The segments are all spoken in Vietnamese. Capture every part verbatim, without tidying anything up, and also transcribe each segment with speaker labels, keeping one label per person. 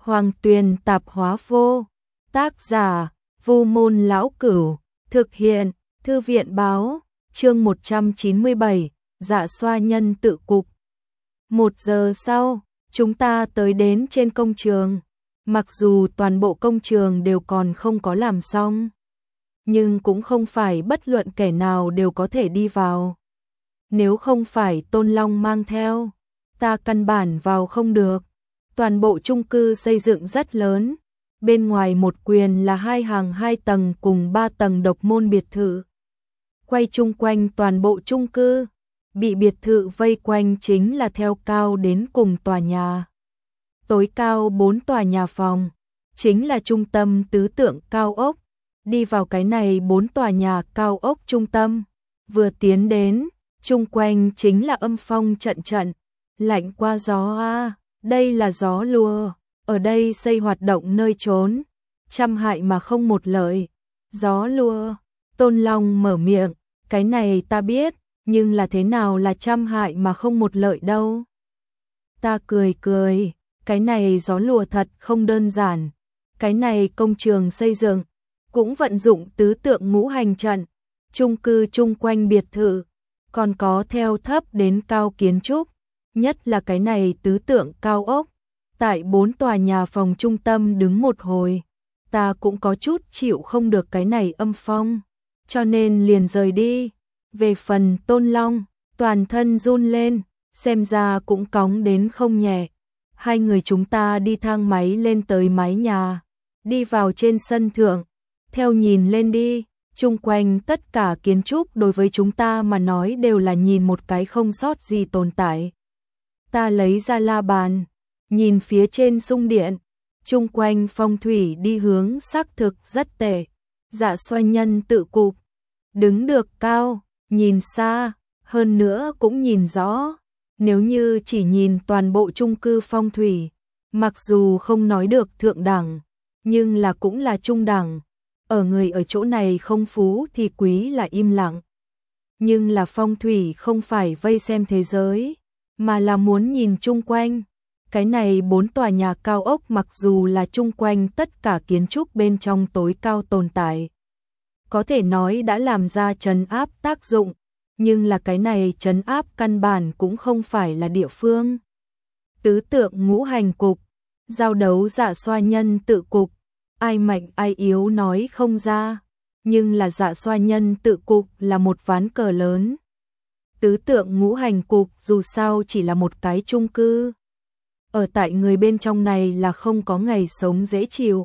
Speaker 1: Hoàng Tuyền Tạp Hóa Vô. Tác giả: Vu Môn Lão Cửu. Thực hiện: Thư viện báo. Chương một trăm chín mươi bảy, Dạ Xoa Nhân tự cục. Một giờ sau, chúng ta tới đến trên công trường. Mặc dù toàn bộ công trường đều còn không có làm xong, nhưng cũng không phải bất luận kẻ nào đều có thể đi vào. Nếu không phải Tôn Long mang theo, ta căn bản vào không được. Toàn bộ chung cư xây dựng rất lớn, bên ngoài một quyền là hai hàng hai tầng cùng ba tầng độc môn biệt thự. Quay chung quanh toàn bộ chung cư, bị biệt thự vây quanh chính là theo cao đến cùng tòa nhà. Tối cao bốn tòa nhà phòng, chính là trung tâm tứ tượng cao ốc. Đi vào cái này bốn tòa nhà cao ốc trung tâm, vừa tiến đến, chung quanh chính là âm phong trận trận, lạnh qua gió a, đây là gió lùa, ở đây xây hoạt động nơi trốn, trăm hại mà không một lợi. Gió lùa, Tôn Long mở miệng, cái này ta biết, nhưng là thế nào là trăm hại mà không một lợi đâu? Ta cười cười, cái này gió lùa thật không đơn giản, cái này công trường xây dựng cũng vận dụng tứ tượng ngũ hành trận, chung cư chung quanh biệt thự, còn có theo thấp đến cao kiến trúc, nhất là cái này tứ tượng cao ốc. Tại bốn tòa nhà phòng trung tâm đứng một hồi, ta cũng có chút chịu không được cái này âm phong, cho nên liền rời đi. Về phần Tôn Long, toàn thân run lên, xem ra cũng cóng đến không nhẹ. Hai người chúng ta đi thang máy lên tới mái nhà, đi vào trên sân thượng, theo nhìn lên đi, chung quanh tất cả kiến trúc đối với chúng ta mà nói đều là nhìn một cái không sót gì tồn tại. Ta lấy ra la bàn, nhìn phía trên xung điện, chung quanh phong thủy đi hướng xác thực rất tệ. Dạ Xoa Nhân tự cục, đứng được cao, nhìn xa, hơn nữa cũng nhìn rõ. Nếu như chỉ nhìn toàn bộ chung cư phong thủy, mặc dù không nói được thượng đẳng, nhưng là cũng là trung đẳng. Ở người ở chỗ này không phú thì quý là im lặng. Nhưng là phong thủy không phải vây xem thế giới, mà là muốn nhìn chung quanh. Cái này bốn tòa nhà cao ốc mặc dù là chung quanh tất cả kiến trúc bên trong tối cao tồn tại, có thể nói đã làm ra trấn áp tác dụng, nhưng là cái này trấn áp căn bản cũng không phải là địa phương. Tứ tượng ngũ hành cục, giao đấu Dạ Xoa Nhân tự cục, ai mạnh ai yếu nói không ra, nhưng là Dạ Xoa Nhân tự cục là một ván cờ lớn. Tứ tượng ngũ hành cục dù sao chỉ là một cái chung cư, ở tại người bên trong này là không có ngày sống dễ chịu.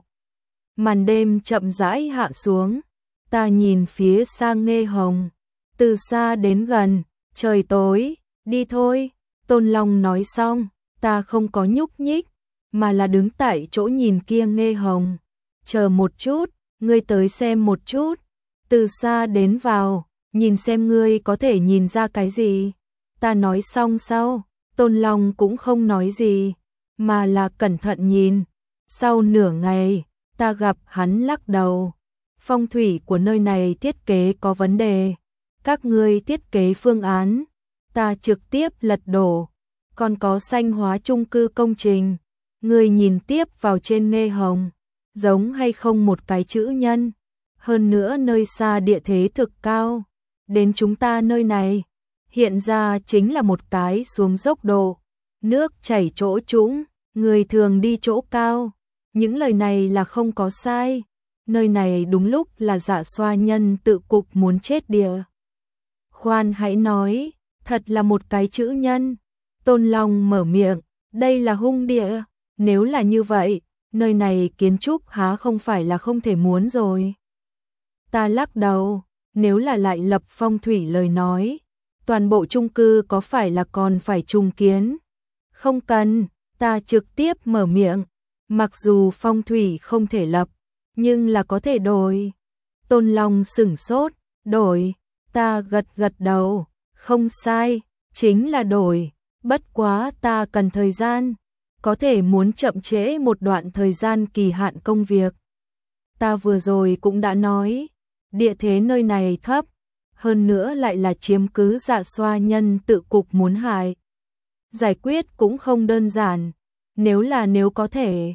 Speaker 1: Màn đêm chậm rãi hạ xuống, ta nhìn phía xa Nghê Hồng, từ xa đến gần, trời tối, đi thôi. Tôn Long nói xong, ta không có nhúc nhích, mà là đứng tại chỗ nhìn kia Nghê Hồng. Chờ một chút, ngươi tới xem một chút, từ xa đến vào, nhìn xem ngươi có thể nhìn ra cái gì. Ta nói xong sau, Tôn Long cũng không nói gì, mà là cẩn thận nhìn. Sau nửa ngày, ta gặp hắn lắc đầu. Phong thủy của nơi này thiết kế có vấn đề. Các ngươi thiết kế phương án, ta trực tiếp lật đổ. Còn có xanh hóa chung cư công trình, ngươi nhìn tiếp vào trên Nghê Hồng, giống hay không một cái chữ nhân. Hơn nữa nơi xa địa thế thực cao, đến chúng ta nơi này, hiện ra chính là một cái xuống dốc độ, nước chảy chỗ trũng, người thường đi chỗ cao. Những lời này là không có sai. Nơi này đúng lúc là Dạ Xoa Nhân tự cục muốn chết địa. Khoan hãy nói, thật là một cái chữ nhân. Tôn Long mở miệng, đây là hung địa. Nếu là như vậy, nơi này kiến trúc há không phải là không thể muốn rồi. Ta lắc đầu, nếu là lại lập phong thủy lời nói, toàn bộ chung cư có phải là còn phải trùng kiến? Không cần, ta trực tiếp mở miệng, mặc dù phong thủy không thể lập, nhưng là có thể đổi. Tôn Long sửng sốt, đổi, ta gật gật đầu, không sai, chính là đổi, bất quá ta cần thời gian, có thể muốn chậm trễ một đoạn thời gian kỳ hạn công việc. Ta vừa rồi cũng đã nói, địa thế nơi này thấp, hơn nữa lại là chiếm cứ Dạ Xoa Nhân tự cục muốn hại. Giải quyết cũng không đơn giản, nếu là nếu có thể,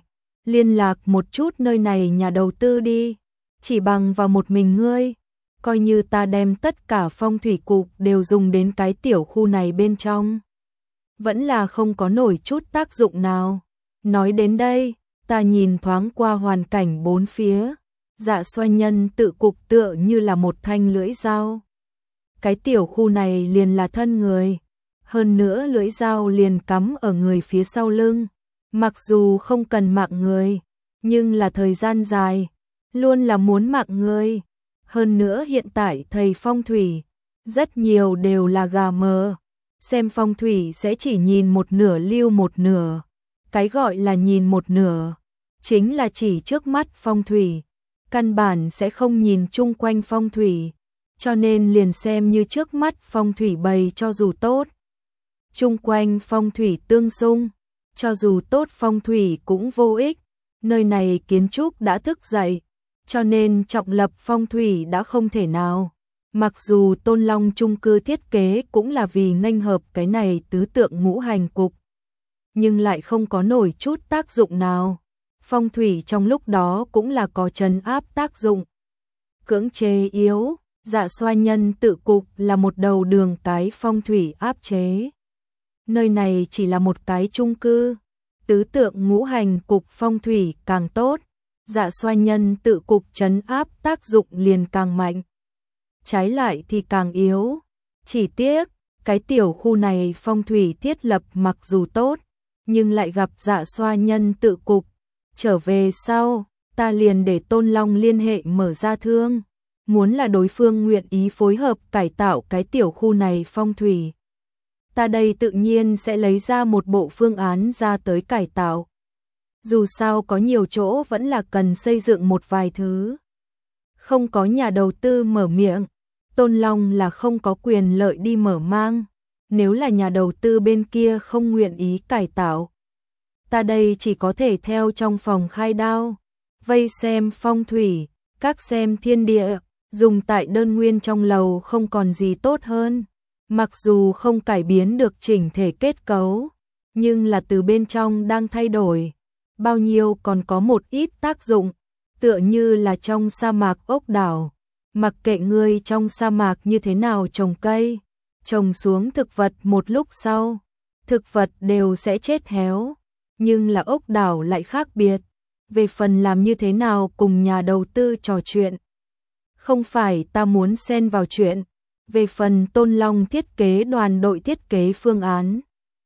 Speaker 1: liên lạc một chút nơi này nhà đầu tư đi, chỉ bằng vào một mình ngươi, coi như ta đem tất cả phong thủy cục đều dùng đến cái tiểu khu này bên trong. Vẫn là không có nổi chút tác dụng nào. Nói đến đây, ta nhìn thoáng qua hoàn cảnh bốn phía, Dạ Xoa Nhân tự cục tựa như là một thanh lưỡi dao. Cái tiểu khu này liền là thân người, hơn nữa lưỡi dao liền cắm ở người phía sau lưng, mặc dù không cần mạng người, nhưng là thời gian dài, luôn là muốn mạng người. Hơn nữa hiện tại thầy phong thủy, rất nhiều đều là gà mờ, xem phong thủy sẽ chỉ nhìn một nửa lưu một nửa. Cái gọi là nhìn một nửa, chính là chỉ trước mắt phong thủy, căn bản sẽ không nhìn chung quanh phong thủy, cho nên liền xem như trước mắt phong thủy bày cho dù tốt. Chung quanh phong thủy tương xung, cho dù tốt phong thủy cũng vô ích, nơi này kiến trúc đã thức dậy, cho nên trọng lập phong thủy đã không thể nào. Mặc dù Tôn Long chung cư thiết kế cũng là vì nghênh hợp cái này tứ tượng ngũ hành cục, nhưng lại không có nổi chút tác dụng nào. Phong thủy trong lúc đó cũng là có trấn áp tác dụng. Cưỡng chế yếu, Dạ Xoa Nhân tự cục là một đầu đường cái phong thủy áp chế. Nơi này chỉ là một cái chung cư, tứ tượng ngũ hành cục phong thủy càng tốt, Dạ Xoa Nhân tự cục trấn áp tác dụng liền càng mạnh. Trái lại thì càng yếu. Chỉ tiếc, cái tiểu khu này phong thủy thiết lập mặc dù tốt, nhưng lại gặp Dạ Xoa Nhân tự cục. Trở về sau, ta liền để Tôn Long liên hệ mở ra thương, muốn là đối phương nguyện ý phối hợp cải tạo cái tiểu khu này phong thủy. Ta đây tự nhiên sẽ lấy ra một bộ phương án ra tới cải tạo. Dù sao có nhiều chỗ vẫn là cần xây dựng một vài thứ. Không có nhà đầu tư mở miệng, Tôn Long là không có quyền lợi đi mở mang. Nếu là nhà đầu tư bên kia không nguyện ý cải tạo, ta đây chỉ có thể theo trong phòng khai đao, vây xem phong thủy, các xem thiên địa, dùng tại đơn nguyên trong lầu không còn gì tốt hơn. Mặc dù không cải biến được chỉnh thể kết cấu, nhưng là từ bên trong đang thay đổi, bao nhiêu còn có một ít tác dụng, tựa như là trong sa mạc ốc đảo, mặc kệ ngươi trong sa mạc như thế nào trồng cây, trồng xuống thực vật một lúc sau, thực vật đều sẽ chết héo, nhưng là ốc đảo lại khác biệt, về phần làm như thế nào cùng nhà đầu tư trò chuyện. Không phải ta muốn xen vào chuyện, về phần Tôn Long thiết kế đoàn đội thiết kế phương án,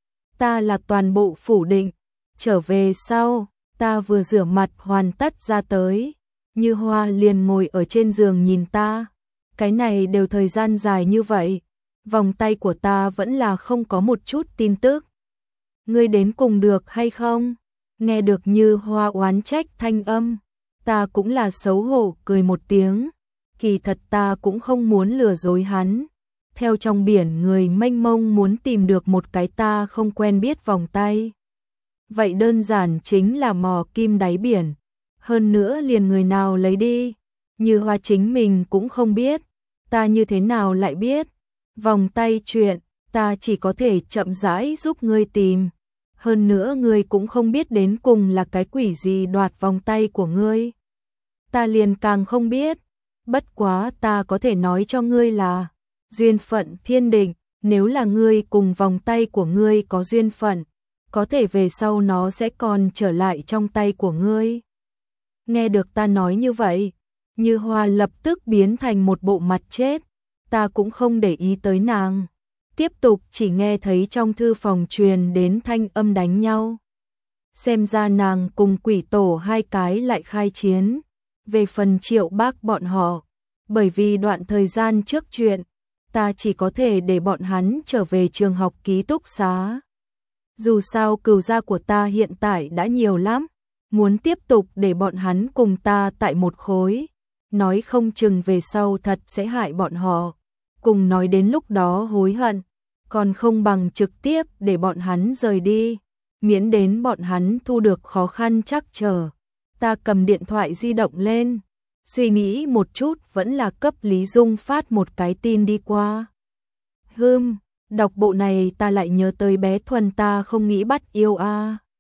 Speaker 1: ta là toàn bộ phủ định. Trở về sau, ta vừa rửa mặt hoàn tất ra tới, Như Hoa liền ngồi ở trên giường nhìn ta. Cái này đều thời gian dài như vậy, vòng tay của ta vẫn là không có một chút tin tức. Ngươi đến cùng được hay không? Nghe được Như Hoa oán trách thanh âm, ta cũng là xấu hổ cười một tiếng. Kỳ thật ta cũng không muốn lừa dối hắn. Theo trong biển người mênh mông muốn tìm được một cái ta không quen biết vòng tay. Vậy đơn giản chính là mò kim đáy biển. Hơn nữa liền người nào lấy đi, Như Hoa chính mình cũng không biết. Ta như thế nào lại biết? Vòng tay chuyện, ta chỉ có thể chậm rãi giúp ngươi tìm. Hơn nữa ngươi cũng không biết đến cùng là cái quỷ gì đoạt vòng tay của ngươi. Ta liền càng không biết. Bất quá ta có thể nói cho ngươi là duyên phận thiên định, nếu là ngươi cùng vòng tay của ngươi có duyên phận, có thể về sau nó sẽ còn trở lại trong tay của ngươi. Nghe được ta nói như vậy, Như Hoa lập tức biến thành một bộ mặt chết, ta cũng không để ý tới nàng. Tiếp tục chỉ nghe thấy trong thư phòng truyền đến thanh âm đánh nhau. Xem ra nàng cùng quỷ tổ hai cái lại khai chiến. Về phần Triệu Bác bọn họ, bởi vì đoạn thời gian trước chuyện, ta chỉ có thể để bọn hắn trở về trường học ký túc xá. Dù sao cừu gia của ta hiện tại đã nhiều lắm, muốn tiếp tục để bọn hắn cùng ta tại một khối, nói không chừng về sau thật sẽ hại bọn họ, cùng nói đến lúc đó hối hận, còn không bằng trực tiếp để bọn hắn rời đi, miễn đến bọn hắn thu được khó khăn trắc trở. Ta cầm điện thoại di động lên, suy nghĩ một chút vẫn là cấp Lý Dung phát một cái tin đi qua. Hừm, đọc bộ này ta lại nhớ tới bé Thuần ta không nghĩ bắt yêu a. À.